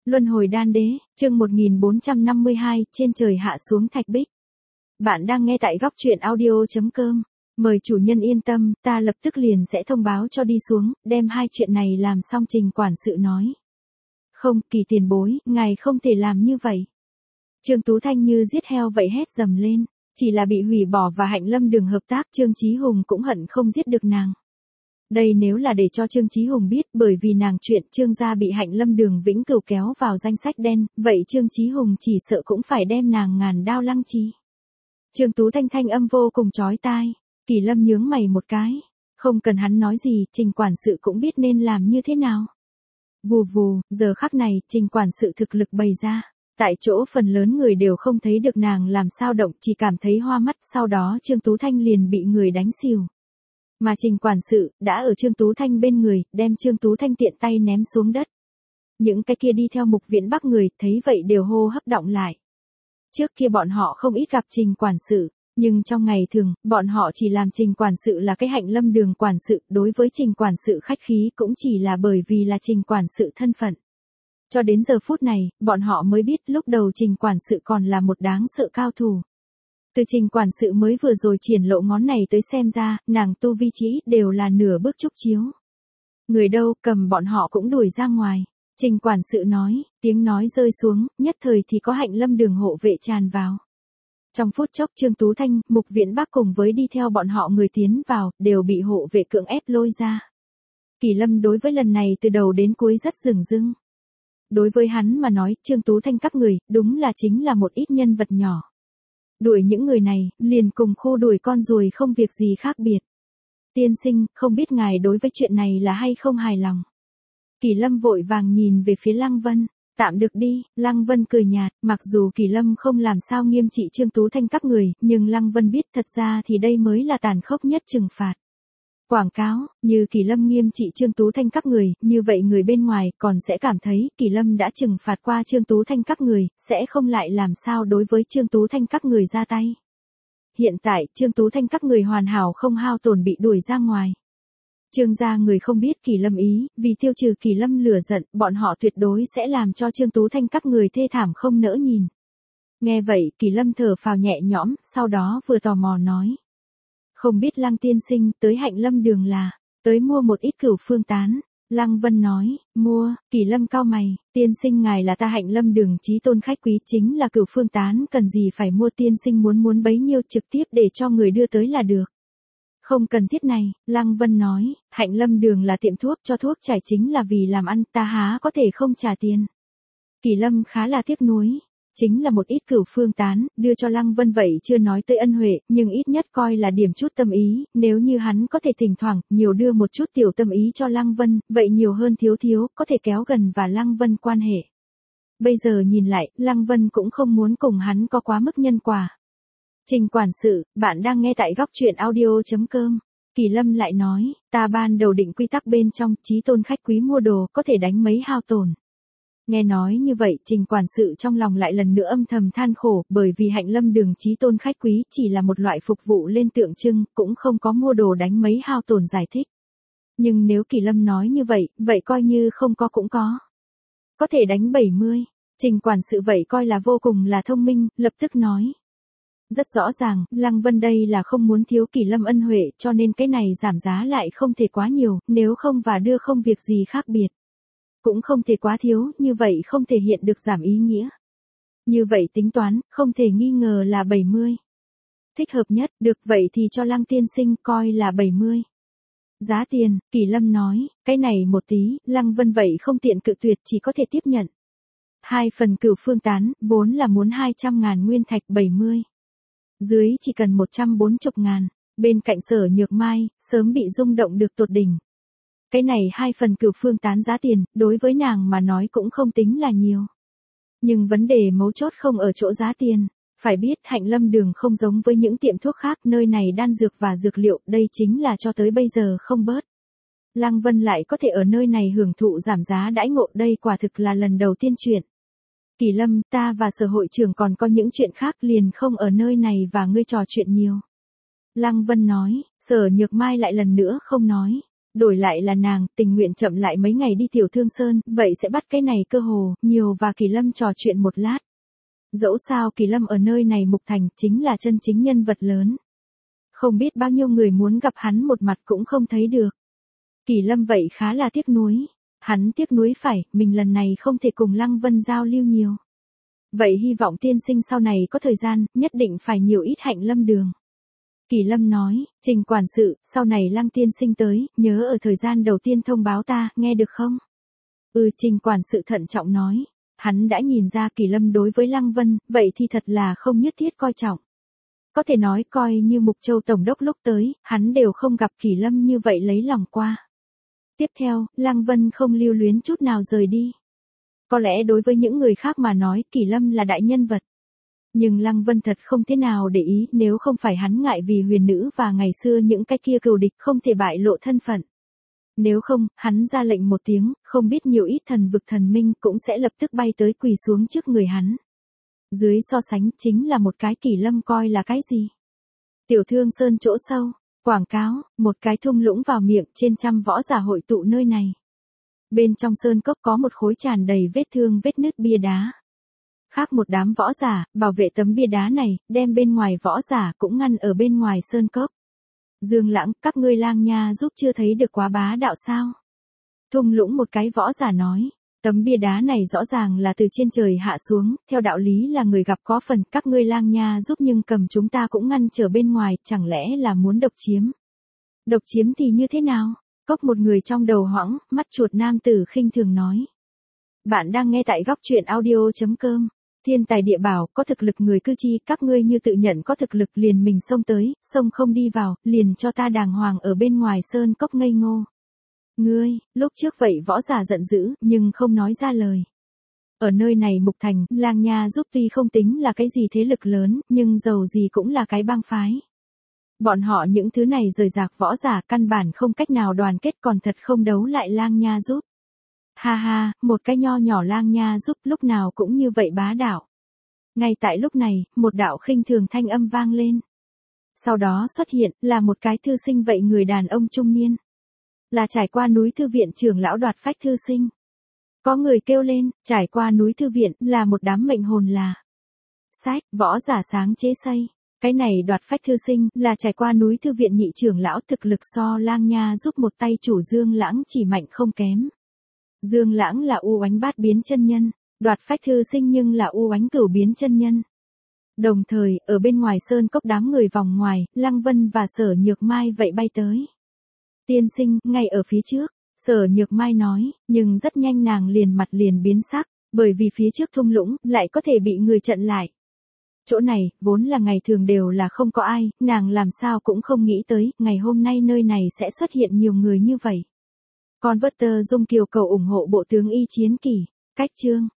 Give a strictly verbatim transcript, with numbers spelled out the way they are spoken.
Luân hồi đan đế, chương một nghìn bốn trăm năm mươi hai, trên trời hạ xuống thạch bích. Bạn đang nghe tại góc truyện audio chấm com. Mời chủ nhân yên tâm, ta lập tức liền sẽ thông báo cho đi xuống, đem hai chuyện này làm xong. Trình quản sự nói. Không, Kỳ tiền bối, ngài không thể làm như vậy. Trương Tú Thanh như giết heo vậy hét dầm lên, chỉ là bị hủy bỏ và Hạnh Lâm Đường hợp tác, Trương Chí Hùng cũng hận không giết được nàng. Đây nếu là để cho Trương Chí Hùng biết, bởi vì nàng chuyện Trương gia bị Hạnh Lâm Đường vĩnh cửu kéo vào danh sách đen, vậy Trương Chí Hùng chỉ sợ cũng phải đem nàng ngàn đao lăng chi. Trương Tú Thanh thanh âm vô cùng chói tai, Kỳ Lâm nhướng mày một cái, không cần hắn nói gì, Trình quản sự cũng biết nên làm như thế nào. Vù vù, giờ khắc này, Trình quản sự thực lực bày ra, tại chỗ phần lớn người đều không thấy được nàng làm sao động, chỉ cảm thấy hoa mắt, sau đó Trương Tú Thanh liền bị người đánh xỉu. Mà Trình quản sự, đã ở Trương Tú Thanh bên người, đem Trương Tú Thanh tiện tay ném xuống đất. Những cái kia đi theo Mục Viễn Bắc người, thấy vậy đều hô hấp động lại. Trước kia bọn họ không ít gặp Trình quản sự, nhưng trong ngày thường, bọn họ chỉ làm Trình quản sự là cái Hạnh Lâm Đường quản sự, đối với Trình quản sự khách khí cũng chỉ là bởi vì là Trình quản sự thân phận. Cho đến giờ phút này, bọn họ mới biết lúc đầu Trình quản sự còn là một đáng sợ cao thủ. Từ Trình quản sự mới vừa rồi triển lộ ngón này tới xem ra, nàng tu vi chỉ đều là nửa bước trúc chiếu. Người đâu, cầm bọn họ cũng đuổi ra ngoài. Trình quản sự nói, tiếng nói rơi xuống, nhất thời thì có Hạnh Lâm Đường hộ vệ tràn vào. Trong phút chốc Trương Tú Thanh, Mục Viễn Bắc cùng với đi theo bọn họ người tiến vào, đều bị hộ vệ cưỡng ép lôi ra. Kỳ Lâm đối với lần này từ đầu đến cuối rất dửng dưng. Đối với hắn mà nói, Trương Tú Thanh các người, đúng là chính là một ít nhân vật nhỏ. Đuổi những người này, liền cùng khu đuổi con ruồi không việc gì khác biệt. Tiên sinh, không biết ngài đối với chuyện này là hay không hài lòng. Kỳ Lâm vội vàng nhìn về phía Lăng Vân, tạm được đi, Lăng Vân cười nhạt, mặc dù Kỳ Lâm không làm sao nghiêm trị Trương Tú Thanh các người, nhưng Lăng Vân biết thật ra thì đây mới là tàn khốc nhất trừng phạt. Quảng cáo, như Kỳ Lâm nghiêm trị Trương Tú Thanh các người, như vậy người bên ngoài còn sẽ cảm thấy Kỳ Lâm đã trừng phạt qua Trương Tú Thanh các người, sẽ không lại làm sao đối với Trương Tú Thanh các người ra tay. Hiện tại, Trương Tú Thanh các người hoàn hảo không hao tổn bị đuổi ra ngoài. Trương gia người không biết Kỳ Lâm ý, vì tiêu trừ Kỳ Lâm lửa giận, bọn họ tuyệt đối sẽ làm cho Trương Tú Thanh các người thê thảm không nỡ nhìn. Nghe vậy, Kỳ Lâm thở phào nhẹ nhõm, sau đó vừa tò mò nói. Không biết Lăng tiên sinh, tới Hạnh Lâm Đường là, tới mua một ít cửu phương tán. Lăng Vân nói, mua, Kỳ Lâm cau mày, tiên sinh ngài là ta Hạnh Lâm Đường chí tôn khách quý, chính là cửu phương tán, cần gì phải mua, tiên sinh muốn muốn bấy nhiêu trực tiếp để cho người đưa tới là được. Không cần thiết này, Lăng Vân nói, Hạnh Lâm Đường là tiệm thuốc, cho thuốc trải chính là vì làm ăn, ta há có thể không trả tiền. Kỳ Lâm khá là tiếc nuối. Chính là một ít cửu phương tán, đưa cho Lăng Vân vậy chưa nói tới ân huệ, nhưng ít nhất coi là điểm chút tâm ý, nếu như hắn có thể thỉnh thoảng, nhiều đưa một chút tiểu tâm ý cho Lăng Vân, vậy nhiều hơn thiếu thiếu, có thể kéo gần và Lăng Vân quan hệ. Bây giờ nhìn lại, Lăng Vân cũng không muốn cùng hắn có quá mức nhân quả. Trình quản sự, bạn đang nghe tại góc truyện audio chấm com. Kỳ Lâm lại nói, ta ban đầu định quy tắc bên trong, chí tôn khách quý mua đồ, có thể đánh mấy hao tổn. Nghe nói như vậy, Trình quản sự trong lòng lại lần nữa âm thầm than khổ, bởi vì Hạnh Lâm Đường chí tôn khách quý chỉ là một loại phục vụ lên tượng trưng, cũng không có mua đồ đánh mấy hao tổn giải thích. Nhưng nếu Kỳ Lâm nói như vậy, vậy coi như không có cũng có. Có thể đánh bảy mươi, Trình quản sự vậy coi là vô cùng là thông minh, lập tức nói. Rất rõ ràng, Lăng Vân đây là không muốn thiếu Kỳ Lâm ân huệ, cho nên cái này giảm giá lại không thể quá nhiều, nếu không và đưa không việc gì khác biệt. Cũng không thể quá thiếu, như vậy không thể hiện được giảm ý nghĩa. Như vậy tính toán, không thể nghi ngờ là bảy mươi. Thích hợp nhất, được vậy thì cho Lăng tiên sinh coi là bảy mươi. Giá tiền, Kỳ Lâm nói, cái này một tí, Lăng Vân vậy không tiện cự tuyệt, chỉ có thể tiếp nhận. Hai phần cửu phương tán, vốn là muốn hai trăm ngàn nguyên thạch bảy mươi. Dưới chỉ cần một trăm bốn mươi ngàn, bên cạnh Sở Nhược Mai, sớm bị rung động được tột đỉnh. Cái này hai phần cửu phương tán giá tiền, đối với nàng mà nói cũng không tính là nhiều. Nhưng vấn đề mấu chốt không ở chỗ giá tiền. Phải biết Hạnh Lâm Đường không giống với những tiệm thuốc khác, nơi này đan dược và dược liệu, đây chính là cho tới bây giờ không bớt. Lăng Vân lại có thể ở nơi này hưởng thụ giảm giá đãi ngộ, đây quả thực là lần đầu tiên chuyện. Kỳ Lâm, ta và Sở hội trưởng còn có những chuyện khác, liền không ở nơi này và ngươi trò chuyện nhiều. Lăng Vân nói, Sở Nhược Mai lại lần nữa không nói. Đổi lại là nàng, tình nguyện chậm lại mấy ngày đi Tiểu Thương Sơn, vậy sẽ bắt cái này cơ hồ, nhiều và Kỳ Lâm trò chuyện một lát. Dẫu sao Kỳ Lâm ở nơi này Mục Thành chính là chân chính nhân vật lớn. Không biết bao nhiêu người muốn gặp hắn một mặt cũng không thấy được. Kỳ Lâm vậy khá là tiếc nuối. Hắn tiếc nuối phải, mình lần này không thể cùng Lăng Vân giao lưu nhiều. Vậy hy vọng tiên sinh sau này có thời gian, nhất định phải nhiều ít hạnh lâm đường. Kỳ Lâm nói, Trình quản sự, sau này Lăng tiên sinh tới, nhớ ở thời gian đầu tiên thông báo ta, nghe được không? Ừ, Trình quản sự thận trọng nói. Hắn đã nhìn ra Kỳ Lâm đối với Lăng Vân, vậy thì thật là không nhất thiết coi trọng. Có thể nói coi như Mục Châu Tổng đốc lúc tới, hắn đều không gặp Kỳ Lâm như vậy lấy lòng qua. Tiếp theo, Lăng Vân không lưu luyến chút nào rời đi. Có lẽ đối với những người khác mà nói Kỳ Lâm là đại nhân vật. Nhưng Lăng Vân thật không thế nào để ý nếu không phải hắn ngại vì huyền nữ và ngày xưa những cái kia cừu địch không thể bại lộ thân phận. Nếu không, hắn ra lệnh một tiếng, không biết nhiều ít thần vực thần minh cũng sẽ lập tức bay tới quỳ xuống trước người hắn. Dưới so sánh chính là một cái Kỳ Lâm coi là cái gì? Tiểu Thương Sơn chỗ sâu, quảng cáo, một cái thung lũng vào miệng trên trăm võ giả hội tụ nơi này. Bên trong sơn cốc có một khối tràn đầy vết thương vết nứt bia đá. Khác một đám võ giả, bảo vệ tấm bia đá này, đem bên ngoài võ giả cũng ngăn ở bên ngoài sơn cốc. Dương Lãng, các ngươi Lang Nha giúp chưa thấy được quá bá đạo sao? Thung lũng một cái võ giả nói, tấm bia đá này rõ ràng là từ trên trời hạ xuống, theo đạo lý là người gặp có phần, các ngươi Lang Nha giúp nhưng cầm chúng ta cũng ngăn trở bên ngoài, chẳng lẽ là muốn độc chiếm? Độc chiếm thì như thế nào? Cốc một người trong đầu hoãng, mắt chuột nam tử khinh thường nói. Bạn đang nghe tại góc truyện audio chấm com. Thiên tài địa bảo, có thực lực người cư chi, các ngươi như tự nhận có thực lực liền mình xông tới, xông không đi vào, liền cho ta đàng hoàng ở bên ngoài sơn cốc ngây ngô. Ngươi, lúc trước vậy võ giả giận dữ, nhưng không nói ra lời. Ở nơi này Mục Thành, Lang Nha giúp tuy không tính là cái gì thế lực lớn, nhưng dầu gì cũng là cái bang phái. Bọn họ những thứ này rời rạc võ giả căn bản không cách nào đoàn kết còn thật không đấu lại Lang Nha giúp. Ha ha, một cái nho nhỏ Lang Nha giúp lúc nào cũng như vậy bá đạo. Ngay tại lúc này, một đạo khinh thường thanh âm vang lên. Sau đó xuất hiện là một cái thư sinh vậy người đàn ông trung niên. Là trải qua núi thư viện trưởng lão Đoạt Phách thư sinh. Có người kêu lên, trải qua núi thư viện là một đám mệnh hồn là. Sách, võ giả sáng chế xây. Cái này Đoạt Phách thư sinh là trải qua núi thư viện nhị trưởng lão thực lực so Lang Nha giúp một tay chủ Dương Lãng chỉ mạnh không kém. Dương Lãng là U Oánh Bát biến chân nhân, Đoạt Phách thư sinh nhưng là U Oánh Cửu biến chân nhân. Đồng thời, ở bên ngoài sơn cốc đám người vòng ngoài, Lăng Vân và Sở Nhược Mai vậy bay tới. Tiên sinh, ngay ở phía trước, Sở Nhược Mai nói, nhưng rất nhanh nàng liền mặt liền biến sắc, bởi vì phía trước thung lũng lại có thể bị người chặn lại. Chỗ này, vốn là ngày thường đều là không có ai, nàng làm sao cũng không nghĩ tới, ngày hôm nay nơi này sẽ xuất hiện nhiều người như vậy. Con vớt tơ dung kiều cầu ủng hộ bộ tướng y chiến kỳ, cách chương.